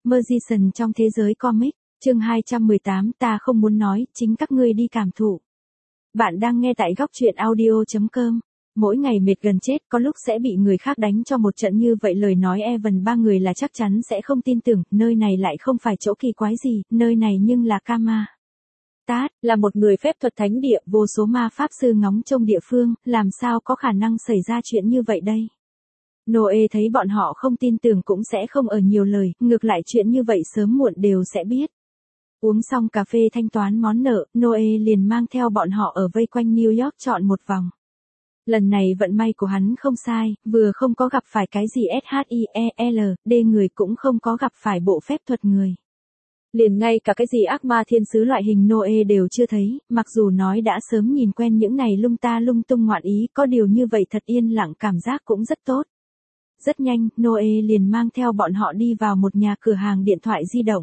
Magician trong thế giới comic, chương 218 ta không muốn nói, chính các ngươi đi cảm thụ. Bạn đang nghe tại góc truyện audio.com. Mỗi ngày mệt gần chết có lúc sẽ bị người khác đánh cho một trận như vậy lời nói Evan ba người là chắc chắn sẽ không tin tưởng, nơi này lại không phải chỗ kỳ quái gì, nơi này nhưng là Kama. Tát, là một người phép thuật thánh địa, vô số ma pháp sư ngóng trông địa phương, làm sao có khả năng xảy ra chuyện như vậy đây? Noe thấy bọn họ không tin tưởng cũng sẽ không ở nhiều lời, ngược lại chuyện như vậy sớm muộn đều sẽ biết. Uống xong cà phê thanh toán món nợ, Noe liền mang theo bọn họ ở vây quanh New York chọn một vòng. Lần này vận may của hắn không sai, vừa không có gặp phải cái gì SHIELD người cũng không có gặp phải bộ phép thuật người. Liền ngay cả cái gì ác ma thiên sứ loại hình Noe đều chưa thấy, mặc dù nói đã sớm nhìn quen những này lung ta lung tung ngoạn ý, có điều như vậy thật yên lặng cảm giác cũng rất tốt. Rất nhanh, Noe liền mang theo bọn họ đi vào một nhà cửa hàng điện thoại di động.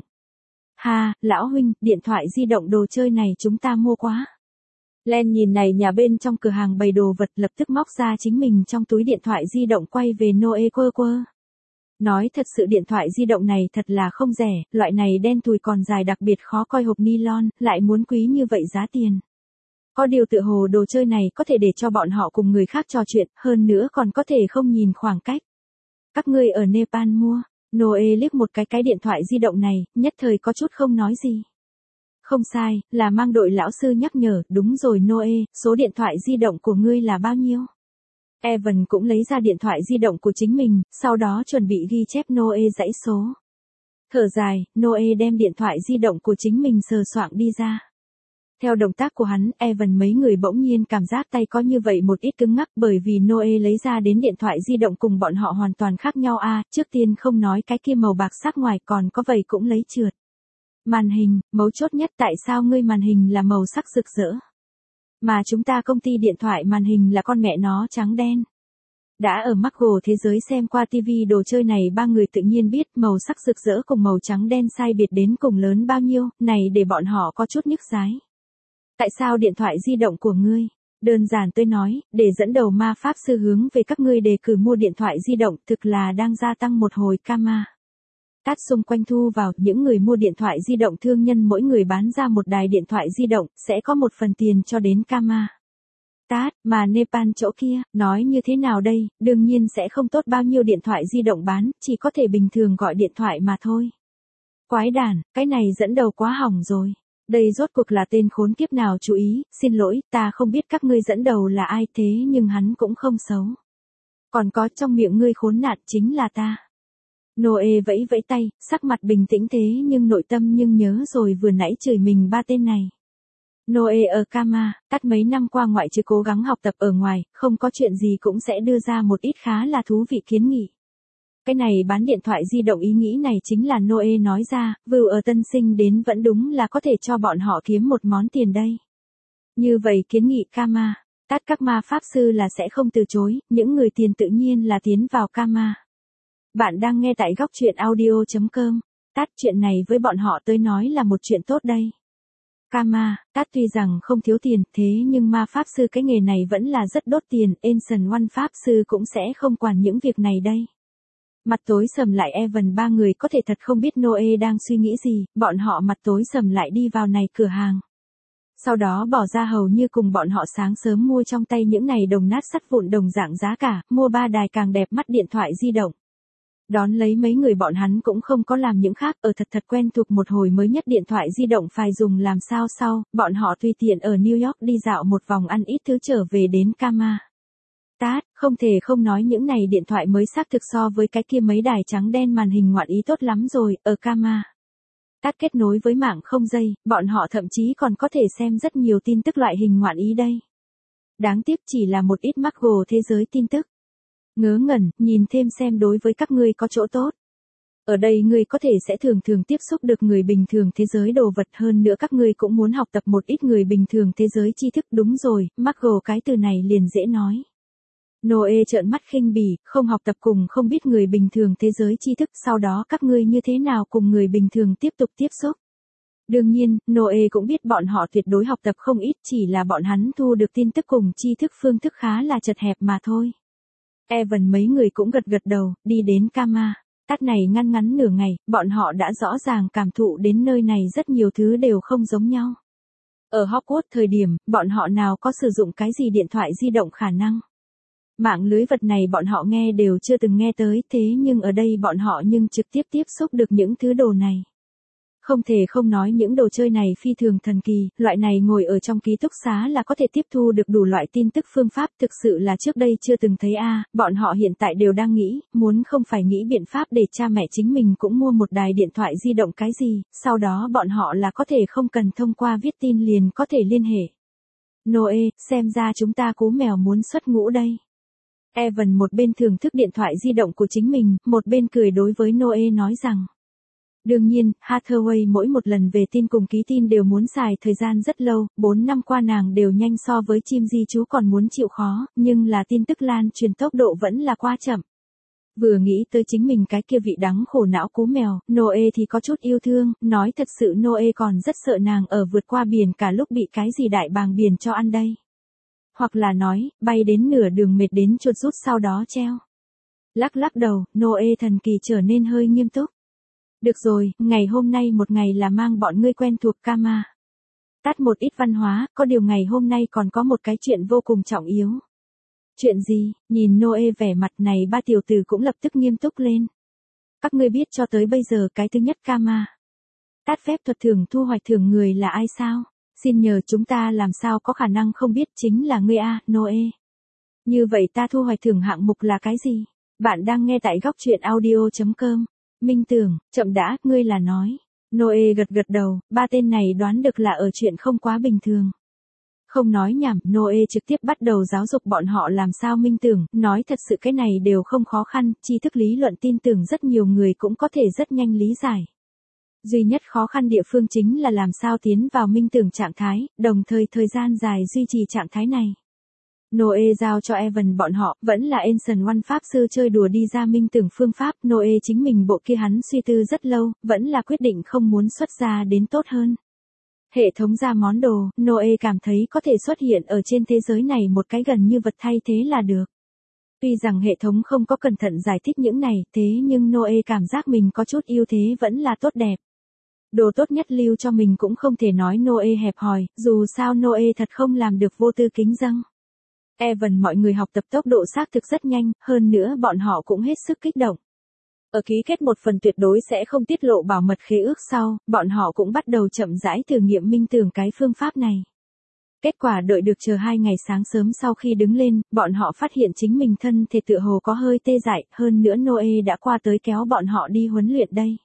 Ha, lão huynh, điện thoại di động đồ chơi này chúng ta mua quá. Len nhìn này nhà bên trong cửa hàng bày đồ vật lập tức móc ra chính mình trong túi điện thoại di động quay về Noe quơ quơ. Nói thật sự điện thoại di động này thật là không rẻ, loại này đen thui còn dài đặc biệt khó coi hộp nylon, lại muốn quý như vậy giá tiền. Có điều tựa hồ đồ chơi này có thể để cho bọn họ cùng người khác trò chuyện, hơn nữa còn có thể không nhìn khoảng cách. Các ngươi ở Nepal mua, Noe liếc một cái điện thoại di động này, nhất thời có chút không nói gì. Không sai, là mang đội lão sư nhắc nhở, đúng rồi Noe, số điện thoại di động của ngươi là bao nhiêu? Evan cũng lấy ra điện thoại di động của chính mình, sau đó chuẩn bị ghi chép Noe dãy số. Thở dài, Noe đem điện thoại di động của chính mình sờ soạng đi ra. Theo động tác của hắn, Evan mấy người bỗng nhiên cảm giác tay có như vậy một ít cứng ngắc bởi vì Noe lấy ra đến điện thoại di động cùng bọn họ hoàn toàn khác nhau trước tiên không nói cái kia màu bạc sắc ngoài còn có vậy cũng lấy trượt. Màn hình, mấu chốt nhất tại sao ngươi màn hình là màu sắc rực rỡ? Mà chúng ta công ty điện thoại màn hình là con mẹ nó trắng đen. Đã ở Marvel thế giới xem qua TV đồ chơi này ba người tự nhiên biết màu sắc rực rỡ cùng màu trắng đen sai biệt đến cùng lớn bao nhiêu, này để bọn họ có chút nhức dái. Tại sao điện thoại di động của ngươi? Đơn giản tôi nói, để dẫn đầu ma pháp sư hướng về các ngươi đề cử mua điện thoại di động thực là đang gia tăng một hồi Kama. Tát xung quanh thu vào, những người mua điện thoại di động thương nhân mỗi người bán ra một đài điện thoại di động, sẽ có một phần tiền cho đến Kama. Tát, mà Nepal chỗ kia, nói như thế nào đây, đương nhiên sẽ không tốt bao nhiêu điện thoại di động bán, chỉ có thể bình thường gọi điện thoại mà thôi. Quái đản, cái này dẫn đầu quá hỏng rồi. Đây rốt cuộc là tên khốn kiếp nào chú ý, xin lỗi, ta không biết các ngươi dẫn đầu là ai thế nhưng hắn cũng không xấu. Còn có trong miệng ngươi khốn nạn chính là ta. Noe vẫy vẫy tay, sắc mặt bình tĩnh thế nhưng nội tâm nhưng nhớ rồi vừa nãy chửi mình ba tên này. Noe ở Kama, Tát mấy năm qua ngoại trừ cố gắng học tập ở ngoài, không có chuyện gì cũng sẽ đưa ra một ít khá là thú vị kiến nghị. Cái này bán điện thoại di động ý nghĩ này chính là Noe nói ra, view ở tân sinh đến vẫn đúng là có thể cho bọn họ kiếm một món tiền đây. Như vậy kiến nghị Kama, Tát các ma pháp sư là sẽ không từ chối, những người tiền tự nhiên là tiến vào Kama. Bạn đang nghe tại góc truyện audio.com, Tát chuyện này với bọn họ tới nói là một chuyện tốt đây. Kama, Tát tuy rằng không thiếu tiền, thế nhưng ma pháp sư cái nghề này vẫn là rất đốt tiền, Ancient One pháp sư cũng sẽ không quản những việc này đây. Mặt tối sầm lại Evan ba người có thể thật không biết Noe đang suy nghĩ gì, bọn họ mặt tối sầm lại đi vào này cửa hàng. Sau đó bỏ ra hầu như cùng bọn họ sáng sớm mua trong tay những này đồng nát sắt vụn đồng dạng giá cả, mua 3 đài càng đẹp mắt điện thoại di động. Đón lấy mấy người bọn hắn cũng không có làm những khác, ở thật quen thuộc một hồi mới nhất điện thoại di động phải dùng làm sao sau, bọn họ tùy tiện ở New York đi dạo một vòng ăn ít thứ trở về đến Kama. Tát, không thể không nói những này điện thoại mới xác thực so với cái kia mấy đài trắng đen màn hình ngoạn ý tốt lắm rồi, ở Kama. Tát kết nối với mạng không dây, bọn họ thậm chí còn có thể xem rất nhiều tin tức loại hình ngoạn ý đây. Đáng tiếc chỉ là một ít Marvel thế giới tin tức. Ngớ ngẩn, nhìn thêm xem đối với các ngươi có chỗ tốt. Ở đây ngươi có thể sẽ thường tiếp xúc được người bình thường thế giới đồ vật hơn nữa các ngươi cũng muốn học tập một ít người bình thường thế giới tri thức đúng rồi, Marvel cái từ này liền dễ nói. Noe trợn mắt khinh bỉ, không học tập cùng không biết người bình thường thế giới tri thức, sau đó các ngươi như thế nào cùng người bình thường tiếp tục tiếp xúc. Đương nhiên, Noe cũng biết bọn họ tuyệt đối học tập không ít, chỉ là bọn hắn thu được tin tức cùng tri thức phương thức khá là chật hẹp mà thôi. Evan mấy người cũng gật đầu, đi đến Kama. Tát này ngăn ngắn nửa ngày, bọn họ đã rõ ràng cảm thụ đến nơi này rất nhiều thứ đều không giống nhau. Ở Hogwarts thời điểm, bọn họ nào có sử dụng cái gì điện thoại di động khả năng. Mạng lưới vật này bọn họ nghe đều chưa từng nghe tới, thế nhưng ở đây bọn họ nhưng trực tiếp tiếp xúc được những thứ đồ này. Không thể không nói những đồ chơi này phi thường thần kỳ, loại này ngồi ở trong ký túc xá là có thể tiếp thu được đủ loại tin tức phương pháp thực sự là trước đây chưa từng thấy bọn họ hiện tại đều đang nghĩ, muốn không phải nghĩ biện pháp để cha mẹ chính mình cũng mua một đài điện thoại di động cái gì, sau đó bọn họ là có thể không cần thông qua viết tin liền có thể liên hệ. Noe, xem ra chúng ta cú mèo muốn xuất ngũ đây. Evan một bên thưởng thức điện thoại di động của chính mình, một bên cười đối với Noe nói rằng. Đương nhiên, Hathaway mỗi một lần về tin cùng ký tin đều muốn xài thời gian rất lâu, 4 năm qua nàng đều nhanh so với chim di chú còn muốn chịu khó, nhưng là tin tức lan truyền tốc độ vẫn là quá chậm. Vừa nghĩ tới chính mình cái kia vị đắng khổ não cú mèo, Noe thì có chút yêu thương, nói thật sự Noe còn rất sợ nàng ở vượt qua biển cả lúc bị cái gì đại bàng biển cho ăn đây. Hoặc là nói, bay đến nửa đường mệt đến chuột rút sau đó treo. Lắc lắc đầu, Noe thần kỳ trở nên hơi nghiêm túc. Được rồi, ngày hôm nay một ngày là mang bọn ngươi quen thuộc Kama. Tắt một ít văn hóa, có điều ngày hôm nay còn có một cái chuyện vô cùng trọng yếu. Chuyện gì? Nhìn Noe vẻ mặt này ba tiểu tử cũng lập tức nghiêm túc lên. Các ngươi biết cho tới bây giờ cái thứ nhất Kama. Tát phép thuật thưởng thu hoạch thưởng người là ai sao? Xin nhờ chúng ta làm sao có khả năng không biết chính là ngươi Noe. Như vậy ta thu hoạch thưởng hạng mục là cái gì? Bạn đang nghe tại góc truyện audio.com. Minh Tưởng, chậm đã, ngươi là nói. Noe gật gật đầu, ba tên này đoán được là ở chuyện không quá bình thường. Không nói nhảm, Noe trực tiếp bắt đầu giáo dục bọn họ làm sao minh tưởng, nói thật sự cái này đều không khó khăn, tri thức lý luận tin tưởng rất nhiều người cũng có thể rất nhanh lý giải. Duy nhất khó khăn địa phương chính là làm sao tiến vào minh tưởng trạng thái, đồng thời thời gian dài duy trì trạng thái này. Noe giao cho Evan bọn họ, vẫn là Ancient One Pháp sư chơi đùa đi ra minh tưởng phương pháp, Noe chính mình bộ kia hắn suy tư rất lâu, vẫn là quyết định không muốn xuất ra đến tốt hơn. Hệ thống ra món đồ, Noe cảm thấy có thể xuất hiện ở trên thế giới này một cái gần như vật thay thế là được. Tuy rằng hệ thống không có cẩn thận giải thích những này, thế nhưng Noe cảm giác mình có chút ưu thế vẫn là tốt đẹp. Đồ tốt nhất lưu cho mình cũng không thể nói Noe hẹp hòi, dù sao Noe thật không làm được vô tư kính dâng. Evan mọi người học tập tốc độ xác thực rất nhanh, hơn nữa bọn họ cũng hết sức kích động. Ở ký kết một phần tuyệt đối sẽ không tiết lộ bảo mật khế ước sau, bọn họ cũng bắt đầu chậm rãi thử nghiệm minh tưởng cái phương pháp này. Kết quả đợi được chờ 2 ngày sáng sớm sau khi đứng lên, bọn họ phát hiện chính mình thân thể tựa hồ có hơi tê dại, hơn nữa Noe đã qua tới kéo bọn họ đi huấn luyện đây.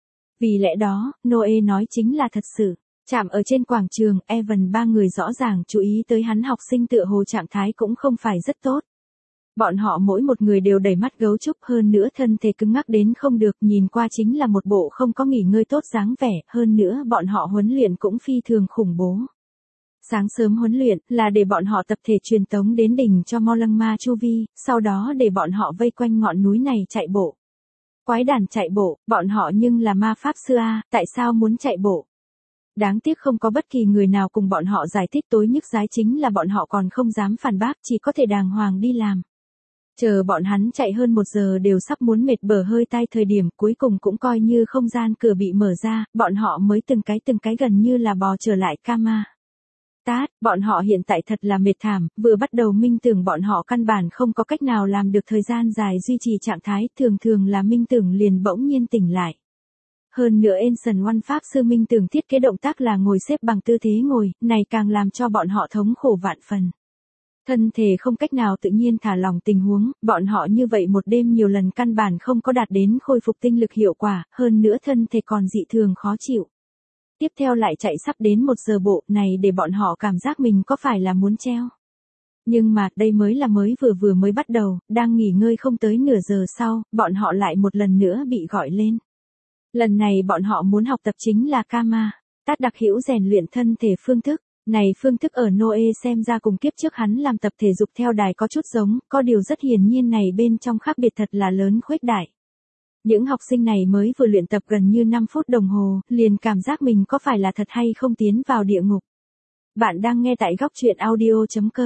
Vì lẽ đó, Noe nói chính là thật sự. Chạm ở trên quảng trường, Evan ba người rõ ràng chú ý tới hắn học sinh tựa hồ trạng thái cũng không phải rất tốt. Bọn họ mỗi một người đều đầy mắt gấu trúc hơn nữa thân thể cứng ngắc đến không được, nhìn qua chính là một bộ không có nghỉ ngơi tốt dáng vẻ, hơn nữa bọn họ huấn luyện cũng phi thường khủng bố. Sáng sớm huấn luyện là để bọn họ tập thể truyền tống đến đỉnh cho Mo Lăng Ma Chu Vi, sau đó để bọn họ vây quanh ngọn núi này chạy bộ. Quái đản chạy bộ, bọn họ nhưng là ma pháp sư tại sao muốn chạy bộ? Đáng tiếc không có bất kỳ người nào cùng bọn họ giải thích, tối nhức dái chính là bọn họ còn không dám phản bác, chỉ có thể đàng hoàng đi làm. Chờ bọn hắn chạy hơn 1 giờ đều sắp muốn mệt bở hơi tai thời điểm cuối cùng cũng coi như không gian cửa bị mở ra, bọn họ mới từng cái gần như là bò trở lại Kama. Tát, bọn họ hiện tại thật là mệt thảm, vừa bắt đầu minh tưởng bọn họ căn bản không có cách nào làm được thời gian dài duy trì trạng thái, thường là minh tưởng liền bỗng nhiên tỉnh lại. Hơn nữa Ancient One Pháp sư minh tưởng thiết kế động tác là ngồi xếp bằng tư thế ngồi, này càng làm cho bọn họ thống khổ vạn phần. Thân thể không cách nào tự nhiên thả lỏng tình huống, bọn họ như vậy một đêm nhiều lần căn bản không có đạt đến khôi phục tinh lực hiệu quả, hơn nữa thân thể còn dị thường khó chịu. Tiếp theo lại chạy sắp đến 1 giờ bộ này để bọn họ cảm giác mình có phải là muốn treo. Nhưng mà đây mới là mới vừa bắt đầu, đang nghỉ ngơi không tới nửa giờ sau, bọn họ lại một lần nữa bị gọi lên. Lần này bọn họ muốn học tập chính là Kama, Tát đặc hữu rèn luyện thân thể phương thức. Này phương thức ở Noe xem ra cùng kiếp trước hắn làm tập thể dục theo đài có chút giống, có điều rất hiển nhiên này bên trong khác biệt thật là lớn khuếch đại. Những học sinh này mới vừa luyện tập gần như 5 phút đồng hồ, liền cảm giác mình có phải là thật hay không tiến vào địa ngục. Bạn đang nghe tại góc truyện audio.com.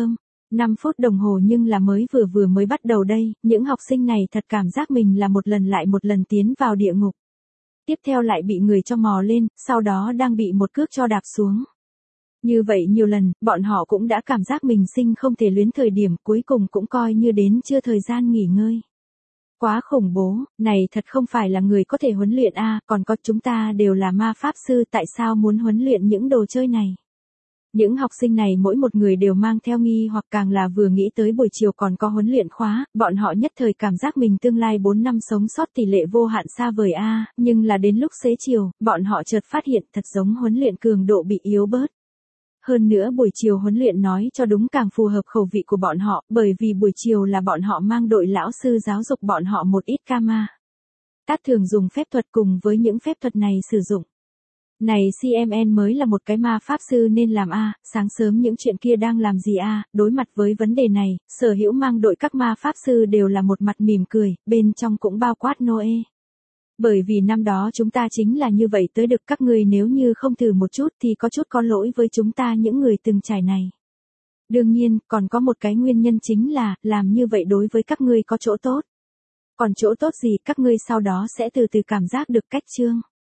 5 phút đồng hồ nhưng là mới mới bắt đầu đây, những học sinh này thật cảm giác mình là một lần lại một lần tiến vào địa ngục. Tiếp theo lại bị người cho mò lên, sau đó đang bị một cước cho đạp xuống. Như vậy nhiều lần, bọn họ cũng đã cảm giác mình sinh không thể luyến thời điểm cuối cùng cũng coi như đến chưa thời gian nghỉ ngơi. Quá khủng bố, này thật không phải là người có thể huấn luyện còn có chúng ta đều là ma pháp sư tại sao muốn huấn luyện những đồ chơi này. Những học sinh này mỗi một người đều mang theo nghi hoặc càng là vừa nghĩ tới buổi chiều còn có huấn luyện khóa, bọn họ nhất thời cảm giác mình tương lai 4 năm sống sót tỷ lệ vô hạn xa vời nhưng là đến lúc xế chiều, bọn họ chợt phát hiện thật giống huấn luyện cường độ bị yếu bớt. Hơn nữa buổi chiều huấn luyện nói cho đúng càng phù hợp khẩu vị của bọn họ, bởi vì buổi chiều là bọn họ mang đội lão sư giáo dục bọn họ một ít kama. Tát thường dùng phép thuật cùng với những phép thuật này sử dụng. Này CMN mới là một cái ma pháp sư nên làm sáng sớm những chuyện kia đang làm gì đối mặt với vấn đề này, Sở Hữu mang đội các ma pháp sư đều là một mặt mỉm cười, bên trong cũng bao quát Noe. Bởi vì năm đó chúng ta chính là như vậy tới được các ngươi nếu như không thử một chút thì có chút có lỗi với chúng ta những người từng trải này. Đương nhiên, còn có một cái nguyên nhân chính là, làm như vậy đối với các ngươi có chỗ tốt. Còn chỗ tốt gì các ngươi sau đó sẽ từ từ cảm giác được cách chương.